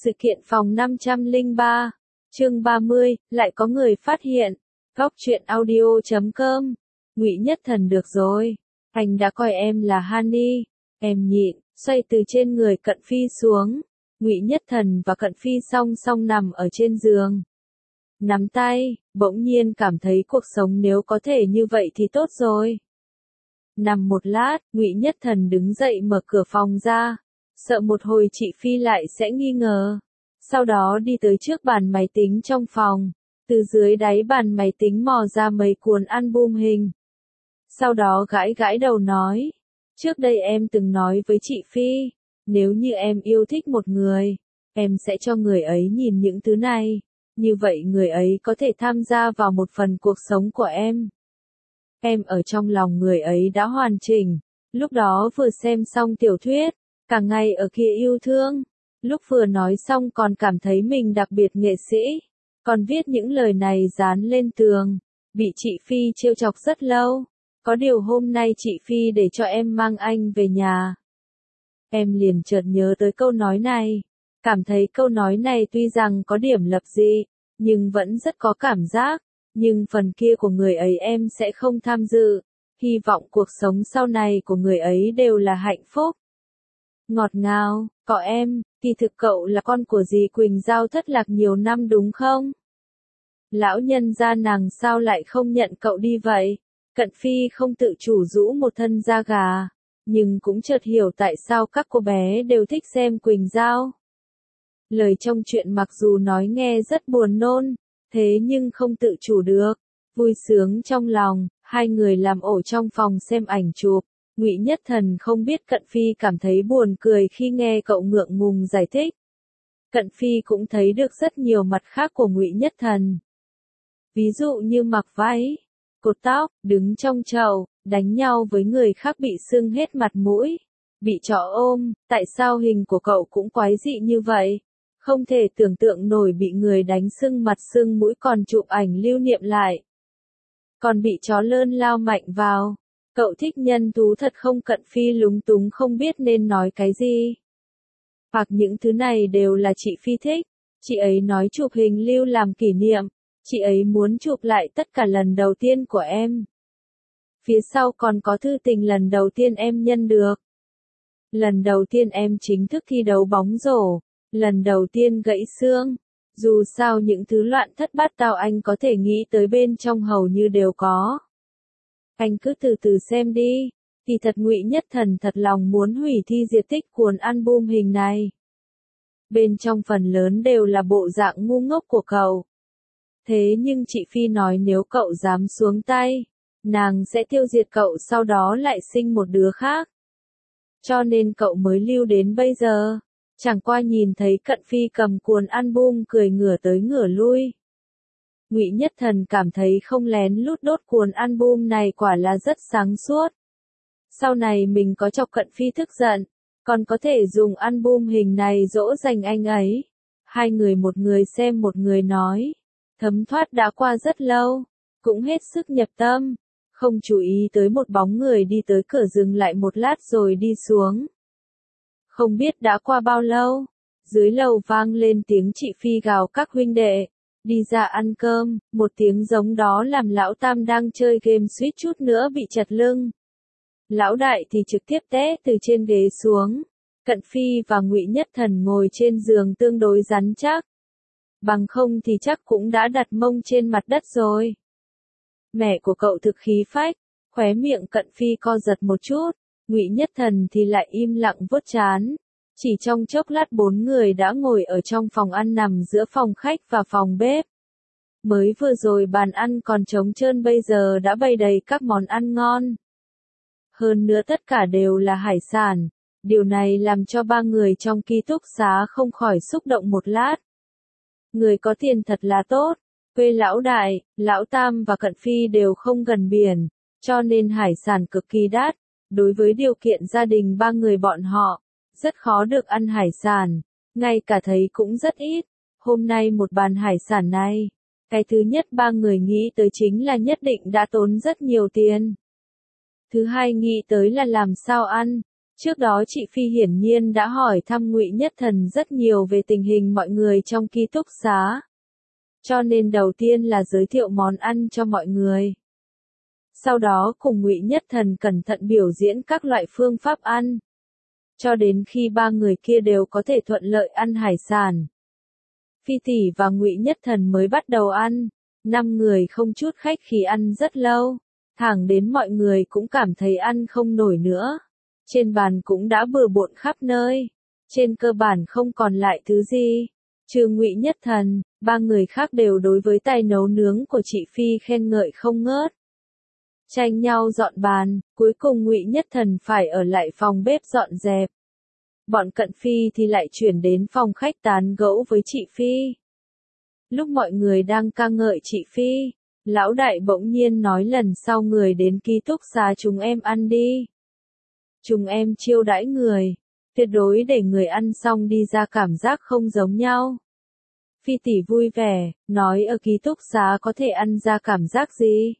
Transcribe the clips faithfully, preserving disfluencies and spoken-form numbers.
Sự kiện phòng năm trăm lẻ ba, chương ba mươi, lại có người phát hiện. Góc truyện audio chấm com. Ngụy Nhất Thần được rồi, anh đã coi em là Honey. Em nhịn, xoay từ trên người Cận Phi xuống. Ngụy Nhất Thần và Cận Phi song song nằm ở trên giường. Nắm tay, bỗng nhiên cảm thấy cuộc sống nếu có thể như vậy thì tốt rồi. Nằm một lát, Ngụy Nhất Thần đứng dậy mở cửa phòng ra, sợ một hồi chị Phi lại sẽ nghi ngờ. Sau đó đi tới trước bàn máy tính trong phòng, từ dưới đáy bàn máy tính mò ra mấy cuốn album hình. Sau đó gãi gãi đầu nói, trước đây em từng nói với chị Phi, nếu như em yêu thích một người, em sẽ cho người ấy nhìn những thứ này, như vậy người ấy có thể tham gia vào một phần cuộc sống của em. Em ở trong lòng người ấy đã hoàn chỉnh, lúc đó vừa xem xong tiểu thuyết, cả ngày ở kia yêu thương, lúc vừa nói xong còn cảm thấy mình đặc biệt nghệ sĩ, còn viết những lời này dán lên tường, bị chị Phi trêu chọc rất lâu, có điều hôm nay chị Phi để cho em mang anh về nhà. Em liền chợt nhớ tới câu nói này, cảm thấy câu nói này tuy rằng có điểm lập dị, nhưng vẫn rất có cảm giác. Nhưng phần kia của người ấy em sẽ không tham dự, hy vọng cuộc sống sau này của người ấy đều là hạnh phúc. Ngọt ngào, có em, kỳ thực cậu là con của dì Quỳnh Giao thất lạc nhiều năm đúng không? Lão nhân gia nàng sao lại không nhận cậu đi vậy? Cận Phi không tự chủ rũ một thân da gà, nhưng cũng chợt hiểu tại sao các cô bé đều thích xem Quỳnh Giao. Lời trong chuyện mặc dù nói nghe rất buồn nôn, thế nhưng không tự chủ được, vui sướng trong lòng, hai người làm ổ trong phòng xem ảnh chụp. Ngụy Nhất Thần không biết Cận Phi cảm thấy buồn cười khi nghe cậu ngượng ngùng giải thích. Cận Phi cũng thấy được rất nhiều mặt khác của Ngụy Nhất Thần. Ví dụ như mặc váy, cột tóc, đứng trong chậu, đánh nhau với người khác bị sưng hết mặt mũi, bị chó ôm, tại sao hình của cậu cũng quái dị như vậy? Không thể tưởng tượng nổi bị người đánh sưng mặt sưng mũi còn chụp ảnh lưu niệm lại. Còn bị chó lơn lao mạnh vào. Cậu thích nhân thú thật không? Cận Phi lúng túng không biết nên nói cái gì. Hoặc những thứ này đều là chị Phi thích. Chị ấy nói chụp hình lưu làm kỷ niệm. Chị ấy muốn chụp lại tất cả lần đầu tiên của em. Phía sau còn có thư tình lần đầu tiên em nhận được. Lần đầu tiên em chính thức thi đấu bóng rổ. Lần đầu tiên gãy xương, dù sao những thứ loạn thất bát tao anh có thể nghĩ tới bên trong hầu như đều có. Anh cứ từ từ xem đi, thì thật Ngụy Nhất Thần thật lòng muốn hủy thi diệt tích cuốn album hình này. Bên trong phần lớn đều là bộ dạng ngu ngốc của cậu. Thế nhưng chị Phi nói nếu cậu dám xuống tay, nàng sẽ tiêu diệt cậu sau đó lại sinh một đứa khác. Cho nên cậu mới lưu đến bây giờ. Chẳng qua nhìn thấy Cận Phi cầm cuốn album cười ngửa tới ngửa lui. Ngụy Nhất Thần cảm thấy không lén lút đốt cuốn album này quả là rất sáng suốt. Sau này mình có chọc Cận Phi tức giận, còn có thể dùng album hình này dỗ dành anh ấy. Hai người một người xem một người nói. Thấm thoát đã qua rất lâu, cũng hết sức nhập tâm, không chú ý tới một bóng người đi tới cửa dừng lại một lát rồi đi xuống. Không biết đã qua bao lâu, dưới lầu vang lên tiếng chị Phi gào các huynh đệ, đi ra ăn cơm, một tiếng giống đó làm lão Tam đang chơi game suýt chút nữa bị chật lưng. Lão Đại thì trực tiếp té từ trên ghế xuống, Cận Phi và Ngụy Nhất Thần ngồi trên giường tương đối rắn chắc. Bằng không thì chắc cũng đã đặt mông trên mặt đất rồi. Mẹ của cậu thực khí phách, khóe miệng Cận Phi co giật một chút. Ngụy Nhất Thần thì lại im lặng vuốt trán. Chỉ trong chốc lát bốn người đã ngồi ở trong phòng ăn nằm giữa phòng khách và phòng bếp. Mới vừa rồi bàn ăn còn trống trơn bây giờ đã bày đầy các món ăn ngon. Hơn nữa tất cả đều là hải sản. Điều này làm cho ba người trong ký túc xá không khỏi xúc động một lát. Người có tiền thật là tốt. Quê lão Đại, lão Tam và Cận Phi đều không gần biển, cho nên hải sản cực kỳ đắt. Đối với điều kiện gia đình ba người bọn họ, rất khó được ăn hải sản, ngay cả thấy cũng rất ít. Hôm nay một bàn hải sản này, cái thứ nhất ba người nghĩ tới chính là nhất định đã tốn rất nhiều tiền. Thứ hai nghĩ tới là làm sao ăn, Trước đó chị Phi hiển nhiên đã hỏi thăm Ngụy Nhất Thần rất nhiều về tình hình mọi người trong ký túc xá. Cho nên đầu tiên là giới thiệu món ăn cho mọi người. Sau đó cùng Ngụy Nhất Thần cẩn thận biểu diễn các loại phương pháp ăn. Cho đến khi ba người kia đều có thể thuận lợi ăn hải sản. Phi tỷ và Ngụy Nhất Thần mới bắt đầu ăn. Năm người không chút khách khí ăn rất lâu. Thẳng đến mọi người cũng cảm thấy ăn không nổi nữa. Trên bàn cũng đã bừa bộn khắp nơi. Trên cơ bản không còn lại thứ gì. Trừ Ngụy Nhất Thần, ba người khác đều đối với tài nấu nướng của chị Phi khen ngợi không ngớt. Tranh nhau dọn bàn, cuối cùng Ngụy Nhất Thần phải ở lại phòng bếp dọn dẹp. Bọn Cận Phi thì lại chuyển đến phòng khách tán gẫu với chị Phi. Lúc mọi người đang ca ngợi chị Phi, lão đại bỗng nhiên nói lần sau người đến ký túc xá chúng em ăn đi. Chúng em chiêu đãi người, tuyệt đối để người ăn xong đi ra cảm giác không giống nhau. Phi tỷ vui vẻ, nói ở ký túc xá có thể ăn ra cảm giác gì?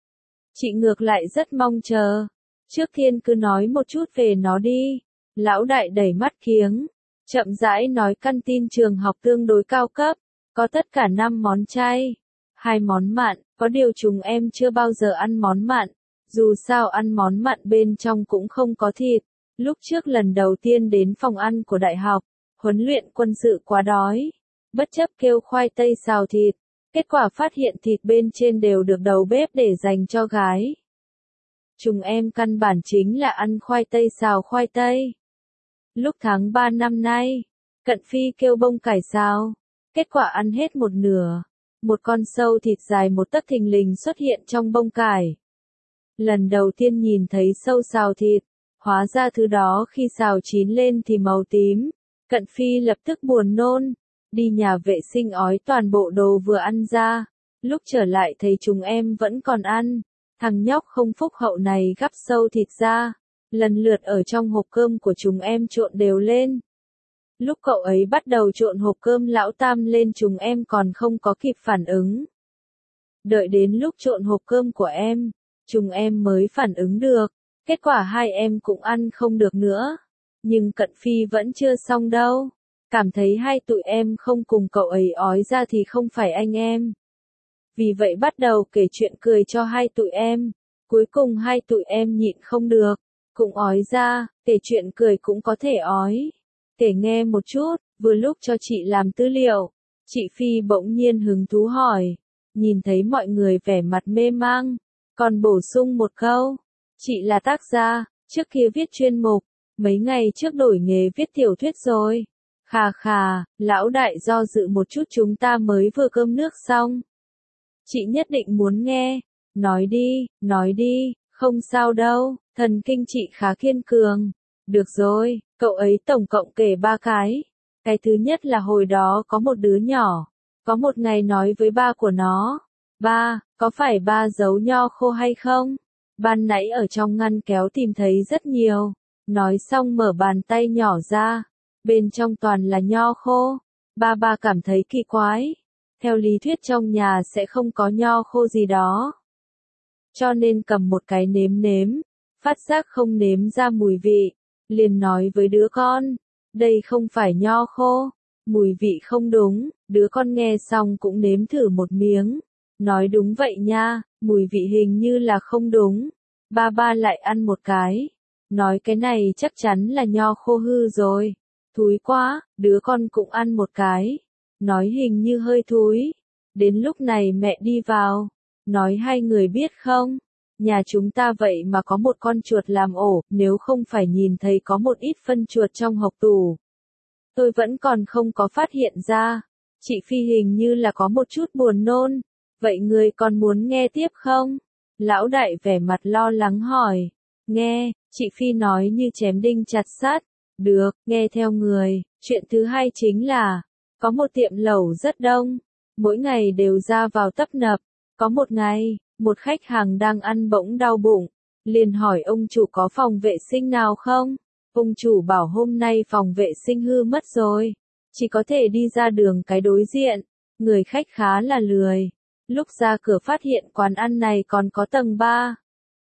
Chị ngược lại rất mong chờ. Trước tiên cứ nói một chút về nó đi. Lão đại đẩy mắt kiếng, chậm rãi nói căn tin trường học tương đối cao cấp, có tất cả năm món chay, hai món mặn, có điều chúng em chưa bao giờ ăn món mặn, dù sao ăn món mặn bên trong cũng không có thịt. Lúc trước lần đầu tiên đến phòng ăn của đại học, huấn luyện quân sự quá đói, bất chấp kêu khoai tây xào thịt, kết quả phát hiện thịt bên trên đều được đầu bếp để dành cho gái. Chúng em căn bản chính là ăn khoai tây xào khoai tây. Lúc tháng ba năm nay, Cận Phi kêu bông cải xào, kết quả ăn hết một nửa, một con sâu thịt dài một tấc thình lình xuất hiện trong bông cải. Lần đầu tiên nhìn thấy sâu xào thịt, hóa ra thứ đó khi xào chín lên thì màu tím. Cận Phi lập tức buồn nôn, đi nhà vệ sinh ói toàn bộ đồ vừa ăn ra. Lúc trở lại thấy chúng em vẫn còn ăn, thằng nhóc không phúc hậu này gắp sâu thịt ra, lần lượt ở trong hộp cơm của chúng em trộn đều lên. Lúc cậu ấy bắt đầu trộn hộp cơm lão tam lên chúng em còn không có kịp phản ứng. Đợi đến lúc trộn hộp cơm của em, chúng em mới phản ứng được, kết quả hai em cũng ăn không được nữa. Nhưng Cận Phi vẫn chưa xong đâu, cảm thấy hai tụi em không cùng cậu ấy ói ra thì không phải anh em. Vì vậy bắt đầu kể chuyện cười cho hai tụi em, cuối cùng hai tụi em nhịn không được, cũng ói ra, kể chuyện cười cũng có thể ói. Kể nghe một chút, vừa lúc cho chị làm tư liệu, chị Phi bỗng nhiên hứng thú hỏi, nhìn thấy mọi người vẻ mặt mê mang, còn bổ sung một câu, chị là tác gia, trước kia viết chuyên mục, mấy ngày trước đổi nghề viết tiểu thuyết rồi. Khà khà, lão đại do dự một chút chúng ta mới vừa cơm nước xong. Chị nhất định muốn nghe, nói đi, nói đi, không sao đâu, thần kinh chị khá kiên cường. Được rồi, cậu ấy tổng cộng kể ba cái. Cái thứ nhất là hồi đó có một đứa nhỏ, có một ngày nói với ba của nó, ba, có phải ba giấu nho khô hay không? Ban nãy ở trong ngăn kéo tìm thấy rất nhiều. Nói xong mở bàn tay nhỏ ra, bên trong toàn là nho khô. Ba ba cảm thấy kỳ quái. Theo lý thuyết trong nhà sẽ không có nho khô gì đó. Cho nên cầm một cái nếm nếm, phát giác không nếm ra mùi vị, liền nói với đứa con, đây không phải nho khô, mùi vị không đúng. Đứa con nghe xong cũng nếm thử một miếng, nói đúng vậy nha, mùi vị hình như là không đúng. Ba ba lại ăn một cái, nói cái này chắc chắn là nho khô hư rồi, thúi quá. Đứa con cũng ăn một cái, nói hình như hơi thúi. Đến lúc này mẹ đi vào, nói hai người biết không, nhà chúng ta vậy mà có một con chuột làm ổ, nếu không phải nhìn thấy có một ít phân chuột trong hộc tủ, tôi vẫn còn không có phát hiện ra. Chị Phi hình như là có một chút buồn nôn, vậy người còn muốn nghe tiếp không? Lão đại vẻ mặt lo lắng hỏi. Nghe, chị Phi nói như chém đinh chặt sắt. Được, nghe theo người. Chuyện thứ hai chính là, có một tiệm lẩu rất đông, mỗi ngày đều ra vào tấp nập. Có một ngày, một khách hàng đang ăn bỗng đau bụng, liền hỏi ông chủ có phòng vệ sinh nào không? Ông chủ bảo hôm nay phòng vệ sinh hư mất rồi, chỉ có thể đi ra đường cái đối diện. Người khách khá là lười, lúc ra cửa phát hiện quán ăn này còn có tầng ba.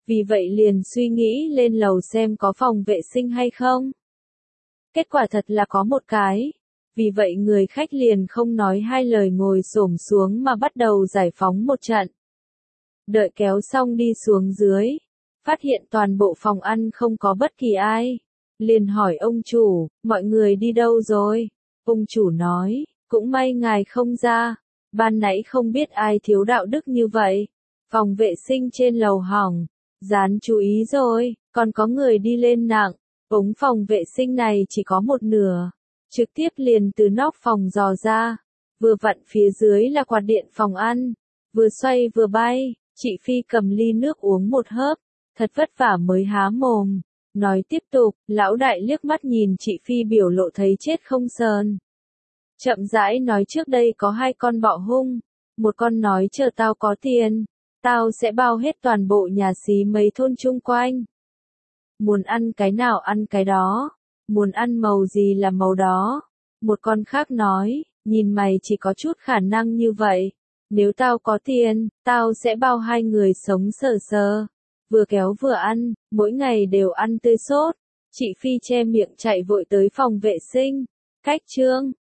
vì vậy liền suy nghĩ lên lầu xem có phòng vệ sinh hay không. Kết quả thật là có một cái, vì vậy người khách liền không nói hai lời ngồi xổm xuống mà bắt đầu giải phóng một trận. Đợi kéo xong đi xuống dưới, phát hiện toàn bộ phòng ăn không có bất kỳ ai. Liền hỏi ông chủ, mọi người đi đâu rồi? Ông chủ nói, cũng may ngài không ra, ban nãy không biết ai thiếu đạo đức như vậy. Phòng vệ sinh trên lầu hỏng, dán chú ý rồi, còn có người đi lên nặng, ống phòng vệ sinh này chỉ có một nửa, trực tiếp liền từ nóc phòng dò ra, vừa vặn phía dưới là quạt điện phòng ăn, vừa xoay vừa bay, chị Phi cầm ly nước uống một hớp, thật vất vả mới há mồm, nói tiếp tục, lão đại liếc mắt nhìn chị Phi biểu lộ thấy chết không sờn. Chậm rãi nói trước đây có hai con bọ hung, một con nói chờ tao có tiền, tao sẽ bao hết toàn bộ nhà xí mấy thôn chung quanh. Muốn ăn cái nào ăn cái đó, muốn ăn màu gì là màu đó. Một con khác nói, nhìn mày chỉ có chút khả năng như vậy, nếu tao có tiền, tao sẽ bao hai người sống sờ sờ, vừa kéo vừa ăn, mỗi ngày đều ăn tươi sốt. Chị Phi che miệng chạy vội tới phòng vệ sinh, cách chương.